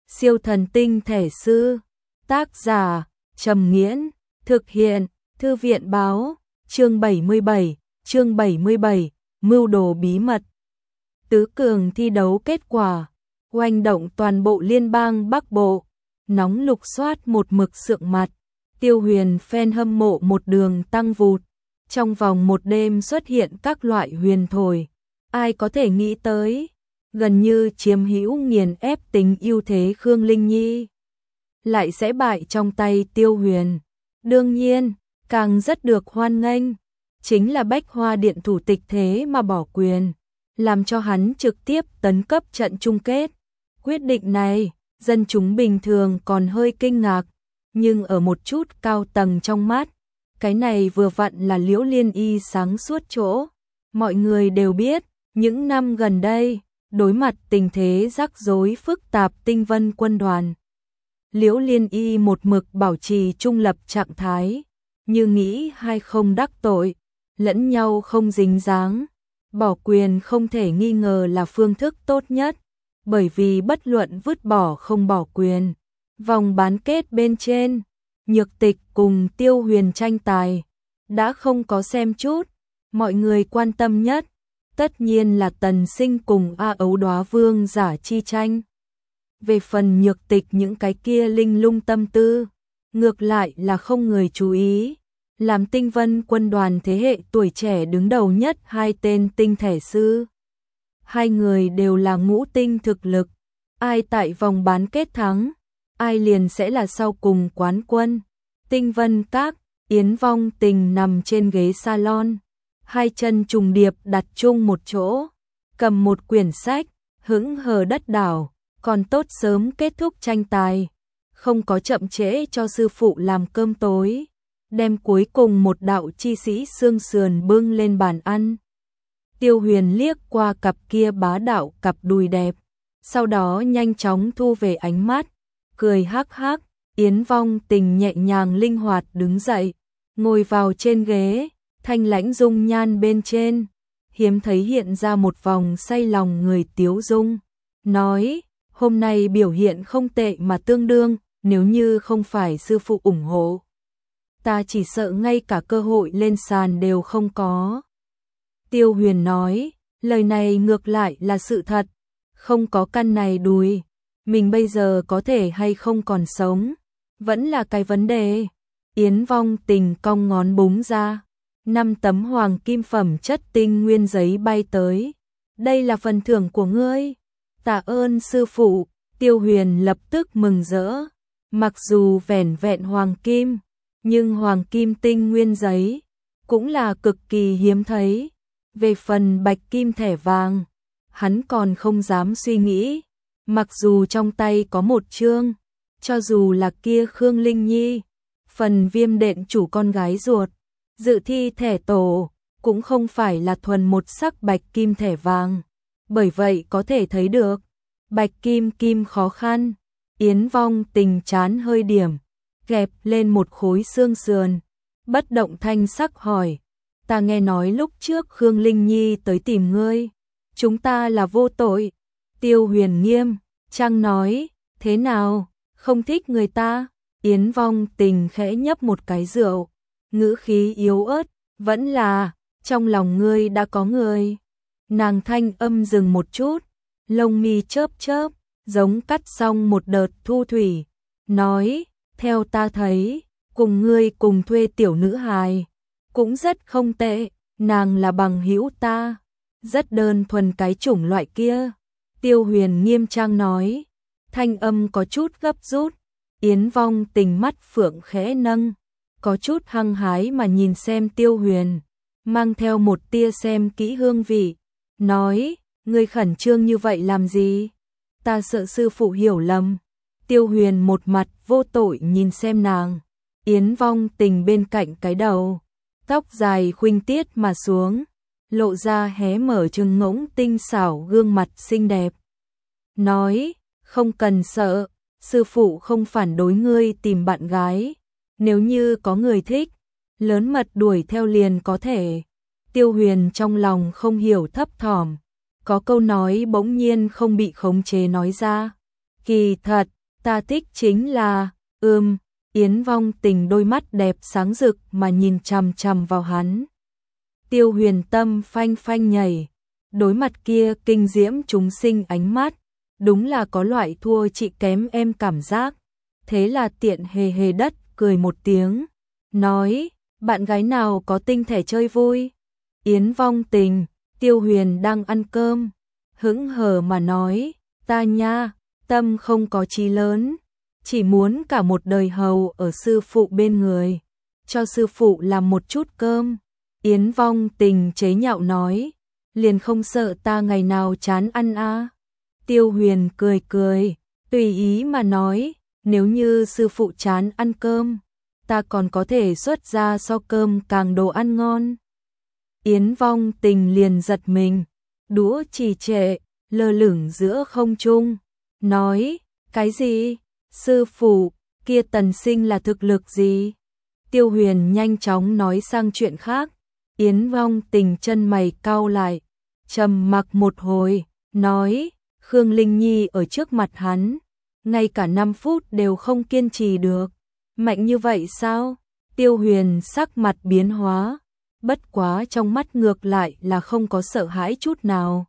Siêu thần tinh thể sư. Tác giả Trầm Nghiễn. Thực hiện Thư viện báo. Chương 77, Mưu đồ bí mật. Tứ cường thi đấu kết quả, oanh động toàn bộ liên bang Bắc Bộ, nóng lục soát một mực sượng mặt. Tiêu Huyền fan hâm mộ một đường tăng vụt, trong vòng một đêm xuất hiện các loại huyền thổi. Ai có thể nghĩ tới, gần như chiếm hữu nghiền ép tính ưu thế Khương Linh Nhi lại sẽ bại trong tay Tiêu Huyền. Đương nhiên, càng rất được hoan nghênh, chính là Bách Hoa Điện thủ tịch thế mà bỏ quyền, làm cho hắn trực tiếp tấn cấp trận chung kết. Quyết định này, dân chúng bình thường còn hơi kinh ngạc, nhưng ở một chút cao tầng trong mắt, cái này vừa vặn là Liễu Liên Y sáng suốt chỗ. Mọi người đều biết, những năm gần đây, đối mặt tình thế rắc rối phức tạp Tinh Vân quân đoàn, Liễu Liên Y một mực bảo trì trung lập trạng thái, như nghĩ hay không đắc tội, lẫn nhau không dính dáng. Bỏ quyền không thể nghi ngờ là phương thức tốt nhất, bởi vì bất luận vứt bỏ không bỏ quyền. Vòng bán kết bên trên, Nhược Tịch cùng Tiêu Huyền tranh tài, đã không có xem chút, mọi người quan tâm nhất, tất nhiên là Tần Sinh cùng A Ấu Đóa Vương giả chi tranh. Về phần Nhược Tịch những cái kia linh lung tâm tư, ngược lại là không người chú ý. Làm Tinh Vân quân đoàn thế hệ tuổi trẻ đứng đầu nhất hai tên tinh thể sư. Hai người đều là ngũ tinh thực lực, ai tại vòng bán kết thắng, ai liền sẽ là sau cùng quán quân. Tinh Vân Các, Yến Vong Tình nằm trên ghế salon, hai chân trùng điệp đặt chung một chỗ, cầm một quyển sách, hững hờ đất đảo, còn tốt sớm kết thúc tranh tài, không có chậm trễ cho sư phụ làm cơm tối. Đem cuối cùng một đạo chi sĩ xương sườn bưng lên bàn ăn. Tiêu Huyền liếc qua cặp kia bá đạo cặp đùi đẹp, sau đó nhanh chóng thu về ánh mắt, cười hắc hắc. Yến Vong Tình nhẹ nhàng linh hoạt đứng dậy, ngồi vào trên ghế, thanh lãnh dung nhan bên trên, hiếm thấy hiện ra một vòng say lòng người tiếu dung, nói, hôm nay biểu hiện không tệ mà tương đương, nếu như không phải sư phụ ủng hộ, ta chỉ sợ ngay cả cơ hội lên sàn đều không có. Tiêu Huyền nói, lời này ngược lại là sự thật, không có căn này đùi, mình bây giờ có thể hay không còn sống, vẫn là cái vấn đề. Yến Vong Tình cong ngón búng ra, 5 tấm hoàng kim phẩm chất tinh nguyên giấy bay tới. Đây là phần thưởng của ngươi. Tạ ơn sư phụ. Tiêu Huyền lập tức mừng rỡ, mặc dù vẻn vẹn hoàng kim, nhưng hoàng kim tinh nguyên giấy cũng là cực kỳ hiếm thấy. Về phần bạch kim thẻ vàng, hắn còn không dám suy nghĩ, mặc dù trong tay có một chương, cho dù là kia Khương Linh Nhi, phần Viêm Đện chủ con gái ruột, dự thi thẻ tổ, cũng không phải là thuần một sắc bạch kim thẻ vàng, bởi vậy có thể thấy được, bạch kim kim khó khăn. Yến Vong Tình chán hơi điểm, gẹp lên một khối xương sườn, bất động thanh sắc hỏi, ta nghe nói lúc trước Khương Linh Nhi tới tìm ngươi, chúng ta là vô tội. Tiêu Huyền nghiêm trang nói, thế nào, không thích người ta? Yến Vong Tình khẽ nhấp một cái rượu, ngữ khí yếu ớt, vẫn là, trong lòng ngươi đã có người. Nàng thanh âm dừng một chút, lông mi chớp chớp, giống cắt xong một đợt thu thủy, nói, theo ta thấy, cùng ngươi cùng thuê tiểu nữ hài, cũng rất không tệ, nàng là bằng hữu ta, rất đơn thuần cái chủng loại kia. Tiêu Huyền nghiêm trang nói, thanh âm có chút gấp rút. Yến Vong Tình mắt phượng khẽ nâng, có chút hăng hái mà nhìn xem Tiêu Huyền, mang theo một tia xem kỹ hương vị, nói, ngươi khẩn trương như vậy làm gì? Ta sợ sư phụ hiểu lầm. Tiêu Huyền một mặt vô tội nhìn xem nàng, Yến Vong Tình bên cạnh cái đầu, tóc dài khuynh tiết mà xuống, lộ ra hé mở trừng ngỗng tinh xảo gương mặt xinh đẹp. Nói, không cần sợ, sư phụ không phản đối ngươi tìm bạn gái, nếu như có người thích, lớn mật đuổi theo liền có thể. Tiêu Huyền trong lòng không hiểu thấp thỏm, có câu nói bỗng nhiên không bị khống chế nói ra, kỳ thật, Ta thích chính là, Yến Vong Tình đôi mắt đẹp sáng rực mà nhìn chằm chằm vào hắn. Tiêu Huyền tâm phanh phanh nhảy, đối mặt kia kinh diễm chúng sinh ánh mắt, đúng là có loại thua chị kém em cảm giác. Thế là tiện hề hề đất cười một tiếng, nói, bạn gái nào có tinh thể chơi vui? Yến Vong Tình, Tiêu Huyền đang ăn cơm, hững hờ mà nói, ta nha, tâm không có chí lớn, chỉ muốn cả một đời hầu ở sư phụ bên người, cho sư phụ làm một chút cơm. Yến Vong Tình chế nhạo nói, liền không sợ ta ngày nào chán ăn à? Tiêu Huyền cười cười, tùy ý mà nói, nếu như sư phụ chán ăn cơm, ta còn có thể xuất ra so cơm càng đồ ăn ngon. Yến Vong Tình liền giật mình, đũa trì trệ, lơ lửng giữa không trung, nói, cái gì? Sư phụ, kia Tần Sinh là thực lực gì? Tiêu Huyền nhanh chóng nói sang chuyện khác. Yến Vong Tình chân mày cau lại, trầm mặc một hồi, nói, Khương Linh Nhi ở trước mặt hắn, ngay cả 5 phút đều không kiên trì được. Mạnh như vậy sao? Tiêu Huyền sắc mặt biến hóa, bất quá trong mắt ngược lại là không có sợ hãi chút nào.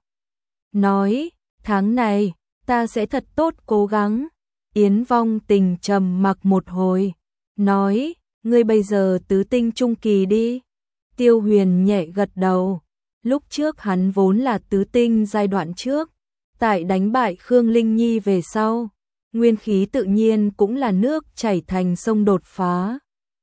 Nói, tháng này, ta sẽ thật tốt cố gắng. Yến Vong Tình trầm mặc một hồi, nói, ngươi bây giờ tứ tinh trung kỳ đi. Tiêu Huyền nhẹ gật đầu, lúc trước hắn vốn là tứ tinh giai đoạn trước, tại đánh bại Khương Linh Nhi về sau, nguyên khí tự nhiên cũng là nước chảy thành sông đột phá.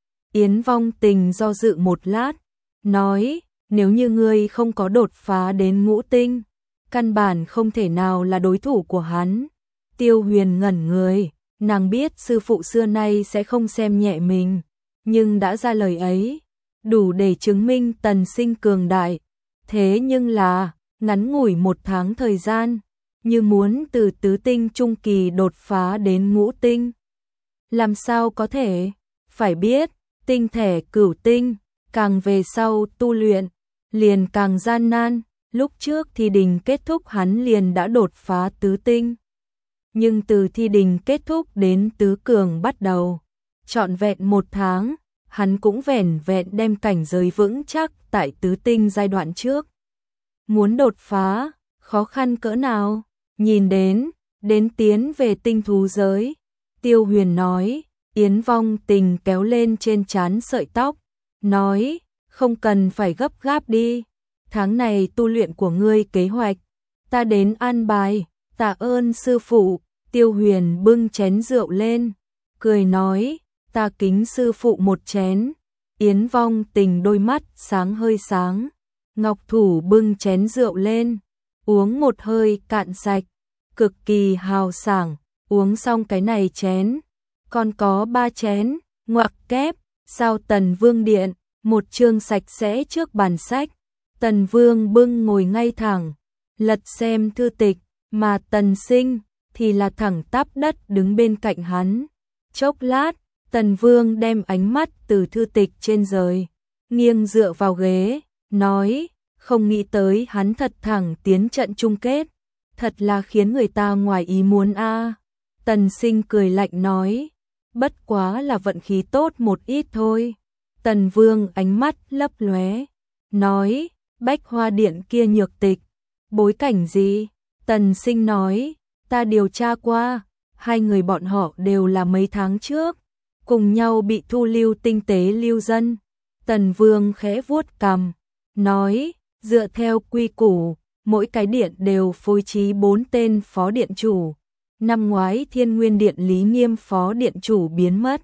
Yến Vong Tình do dự một lát, nói, nếu như ngươi không có đột phá đến ngũ tinh, căn bản không thể nào là đối thủ của hắn. Tiêu Huyền ngẩn người, nàng biết sư phụ xưa nay sẽ không xem nhẹ mình, nhưng đã ra lời ấy, đủ để chứng minh Tần Sinh cường đại. Thế nhưng là, ngắn ngủi 1 tháng thời gian, như muốn từ tứ tinh trung kỳ đột phá đến ngũ tinh. Làm sao có thể? Phải biết, tinh thể cửu tinh, càng về sau tu luyện, liền càng gian nan. Lúc trước thi đình kết thúc hắn liền đã đột phá tứ tinh. Nhưng từ thi đình kết thúc đến tứ cường bắt đầu, trọn vẹn 1 tháng, hắn cũng vẻn vẹn đem cảnh giới vững chắc tại tứ tinh giai đoạn trước. Muốn đột phá, khó khăn cỡ nào? Nhìn đến tiến về tinh thú giới. Tiêu Huyền nói, Yến Vong Tình kéo lên trên trán sợi tóc, nói, không cần phải gấp gáp đi. Tháng này tu luyện của ngươi kế hoạch, ta đến an bài, tạ ơn sư phụ. Tiêu Huyền bưng chén rượu lên, cười nói, ta kính sư phụ một chén. Yến Vong Tình đôi mắt sáng hơi sáng, ngọc thủ bưng chén rượu lên, uống một hơi cạn sạch, cực kỳ hào sảng. Uống xong cái này chén, còn có 3 chén, ngoặc kép, sao Tần Vương điện, một chương sạch sẽ trước bàn sách. Tần Vương bưng ngồi ngay thẳng, lật xem thư tịch, mà Tần Sinh thì là thẳng tắp đất đứng bên cạnh hắn. Chốc lát, Tần Vương đem ánh mắt từ thư tịch trên rời, nghiêng dựa vào ghế, nói, không nghĩ tới hắn thật thẳng tiến trận chung kết, thật là khiến người ta ngoài ý muốn a. Tần Sinh cười lạnh nói, bất quá là vận khí tốt một ít thôi. Tần Vương ánh mắt lấp lóe, nói, Bách Hoa Điện kia nhược tịch, bối cảnh gì? Tần Sinh nói, ta điều tra qua, 2 người bọn họ đều là mấy tháng trước, cùng nhau bị thu lưu tinh tế lưu dân. Tần Vương khẽ vuốt cằm, nói, dựa theo quy củ, mỗi cái điện đều phối trí 4 tên phó điện chủ. Năm ngoái Thiên Nguyên Điện Lý Nghiêm phó điện chủ biến mất.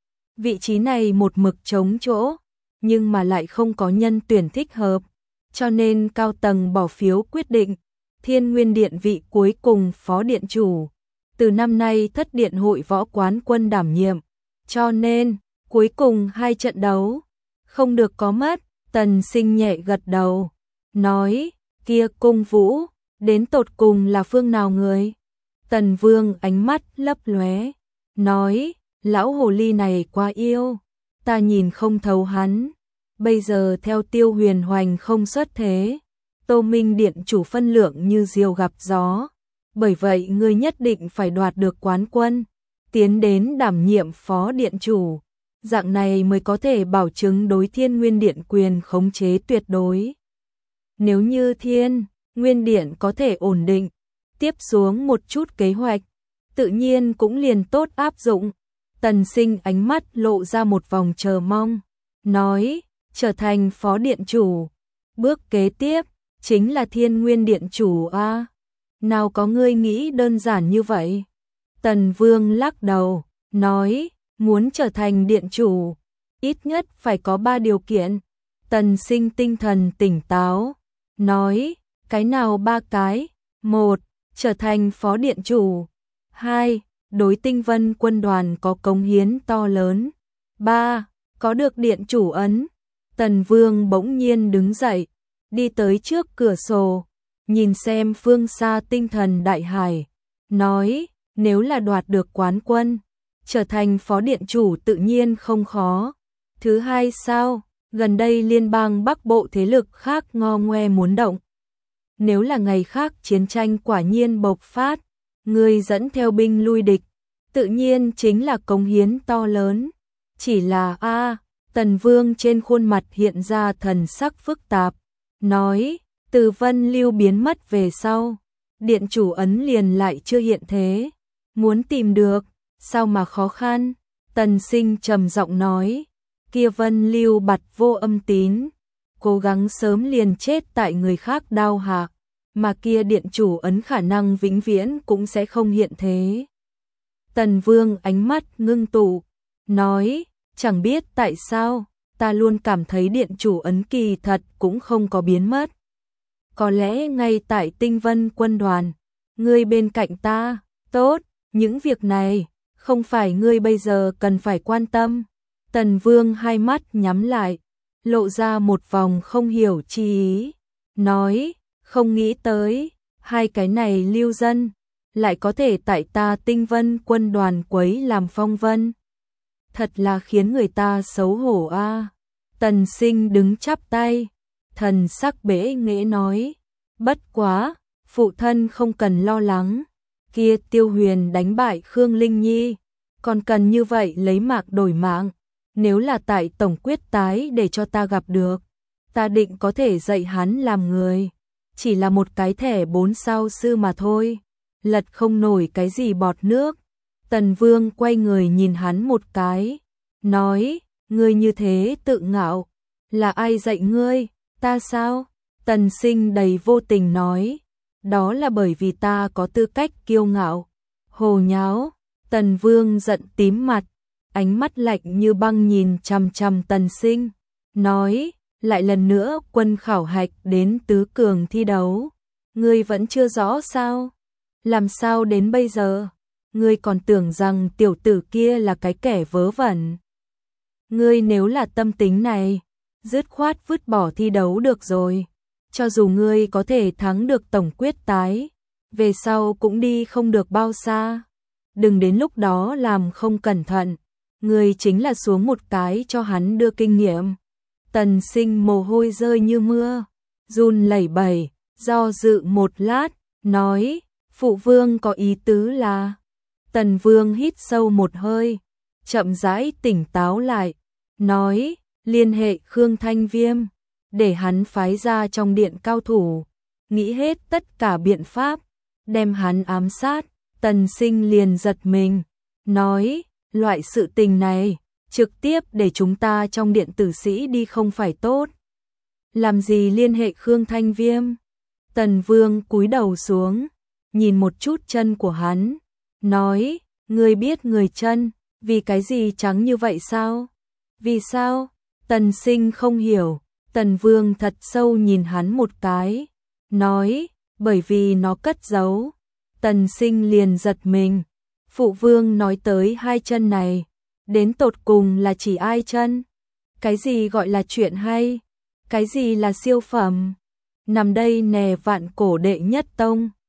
Vị trí này một mực trống chỗ, nhưng mà lại không có nhân tuyển thích hợp, cho nên cao tầng bỏ phiếu quyết định Thiên Nguyên Điện vị cuối cùng phó điện chủ, từ năm nay Thất Điện hội võ quán quân đảm nhiệm, cho nên cuối cùng 2 trận đấu không được có mất. Tần Sinh nhẹ gật đầu, nói, kia Cung Vũ, đến tột cùng là phương nào người? Tần Vương ánh mắt lấp lóe, nói, lão hồ ly này quá yêu, ta nhìn không thấu hắn. Bây giờ theo Tiêu Huyền hoành không xuất thế, Tô Minh Điện chủ phân lượng như diều gặp gió, bởi vậy ngươi nhất định phải đoạt được quán quân. tiến đến đảm nhiệm phó điện chủ. Dạng này mới có thể bảo chứng đối Thiên Nguyên Điện quyền khống chế tuyệt đối. Nếu như Thiên Nguyên Điện có thể ổn định, tiếp xuống một chút kế hoạch, tự nhiên cũng liền tốt áp dụng. Tần Sinh ánh mắt lộ ra một vòng chờ mong, nói, trở thành phó điện chủ. Bước kế tiếp, chính là Thiên Nguyên Điện chủ a. Nào có ngươi nghĩ đơn giản như vậy. Tần Vương lắc đầu, nói, muốn trở thành điện chủ, ít nhất phải có 3 điều kiện. Tần Sinh tinh thần tỉnh táo, nói, cái nào 3 cái? 1. Trở thành phó điện chủ. 2. Đối Tinh Vân quân đoàn có cống hiến to lớn. 3. Có được điện chủ ấn. Tần Vương bỗng nhiên đứng dậy, đi tới trước cửa sổ, nhìn xem phương xa tinh thần đại hải, nói, nếu là đoạt được quán quân, trở thành phó điện chủ tự nhiên không khó. Thứ hai sao, gần đây liên bang Bắc Bộ thế lực khác ngo ngoe muốn động. Nếu là ngày khác chiến tranh quả nhiên bộc phát, người dẫn theo binh lui địch, tự nhiên chính là cống hiến to lớn. Chỉ là Tần Vương trên khuôn mặt hiện ra thần sắc phức tạp, nói, từ Vân Lưu biến mất về sau, điện chủ ấn liền lại chưa hiện thế, muốn tìm được, sao mà khó khăn. Tần Sinh trầm giọng nói, kia Vân Lưu bặt vô âm tín, cố gắng sớm liền chết tại người khác đao hạ, mà kia điện chủ ấn khả năng vĩnh viễn cũng sẽ không hiện thế. Tần Vương ánh mắt ngưng tụ, nói, chẳng biết tại sao, ta luôn cảm thấy điện chủ ấn kỳ thật cũng không có biến mất. Có lẽ ngay tại Tinh Vân quân đoàn, ngươi bên cạnh ta, tốt, những việc này, không phải ngươi bây giờ cần phải quan tâm. Tần Vương hai mắt nhắm lại, lộ ra một vòng không hiểu chi ý, nói, không nghĩ tới, hai cái này lưu dân, lại có thể tại ta Tinh Vân quân đoàn quấy làm phong vân. Thật là khiến người ta xấu hổ a. Tần Sinh đứng chắp tay, thần sắc bẽ nghễ nói, bất quá, phụ thân không cần lo lắng, kia Tiêu Huyền đánh bại Khương Linh Nhi, còn cần như vậy lấy mạng đổi mạng, nếu là tại tổng quyết tái để cho ta gặp được, ta định có thể dạy hắn làm người, chỉ là một cái thẻ 4 sao sư mà thôi, lật không nổi cái gì bọt nước. Tần Vương quay người nhìn hắn một cái, nói, ngươi như thế tự ngạo, là ai dạy ngươi, ta sao? Tần Sinh đầy vô tình nói, đó là bởi vì ta có tư cách kiêu ngạo. Hồ nháo, Tần Vương giận tím mặt, ánh mắt lạnh như băng nhìn chằm chằm Tần Sinh, nói, lại lần nữa quân khảo hạch đến tứ cường thi đấu, ngươi vẫn chưa rõ sao? Làm sao đến bây giờ? Ngươi còn tưởng rằng tiểu tử kia là cái kẻ vớ vẩn. Ngươi nếu là tâm tính này, dứt khoát vứt bỏ thi đấu được rồi. Cho dù ngươi có thể thắng được tổng quyết tái, về sau cũng đi không được bao xa. Đừng đến lúc đó làm không cẩn thận, ngươi chính là xuống một cái cho hắn đưa kinh nghiệm. Tần Sinh mồ hôi rơi như mưa, run lẩy bẩy, do dự một lát, nói, phụ vương có ý tứ là... Tần Vương hít sâu một hơi, chậm rãi tỉnh táo lại, nói, liên hệ Khương Thanh Viêm, để hắn phái ra trong điện cao thủ, nghĩ hết tất cả biện pháp, đem hắn ám sát. Tần Sinh liền giật mình, nói, loại sự tình này, trực tiếp để chúng ta trong điện tử sĩ đi không phải tốt. Làm gì liên hệ Khương Thanh Viêm? Tần Vương cúi đầu xuống, nhìn một chút chân của hắn, nói, ngươi biết người chân, vì cái gì trắng như vậy sao? Vì sao? Tần Sinh không hiểu, Tần Vương thật sâu nhìn hắn một cái, nói, bởi vì nó cất giấu. Tần Sinh liền giật mình, phụ vương nói tới hai chân này, đến tột cùng là chỉ ai chân? Cái gì gọi là chuyện hay? Cái gì là siêu phẩm? Nằm đây nè vạn cổ đệ nhất tông.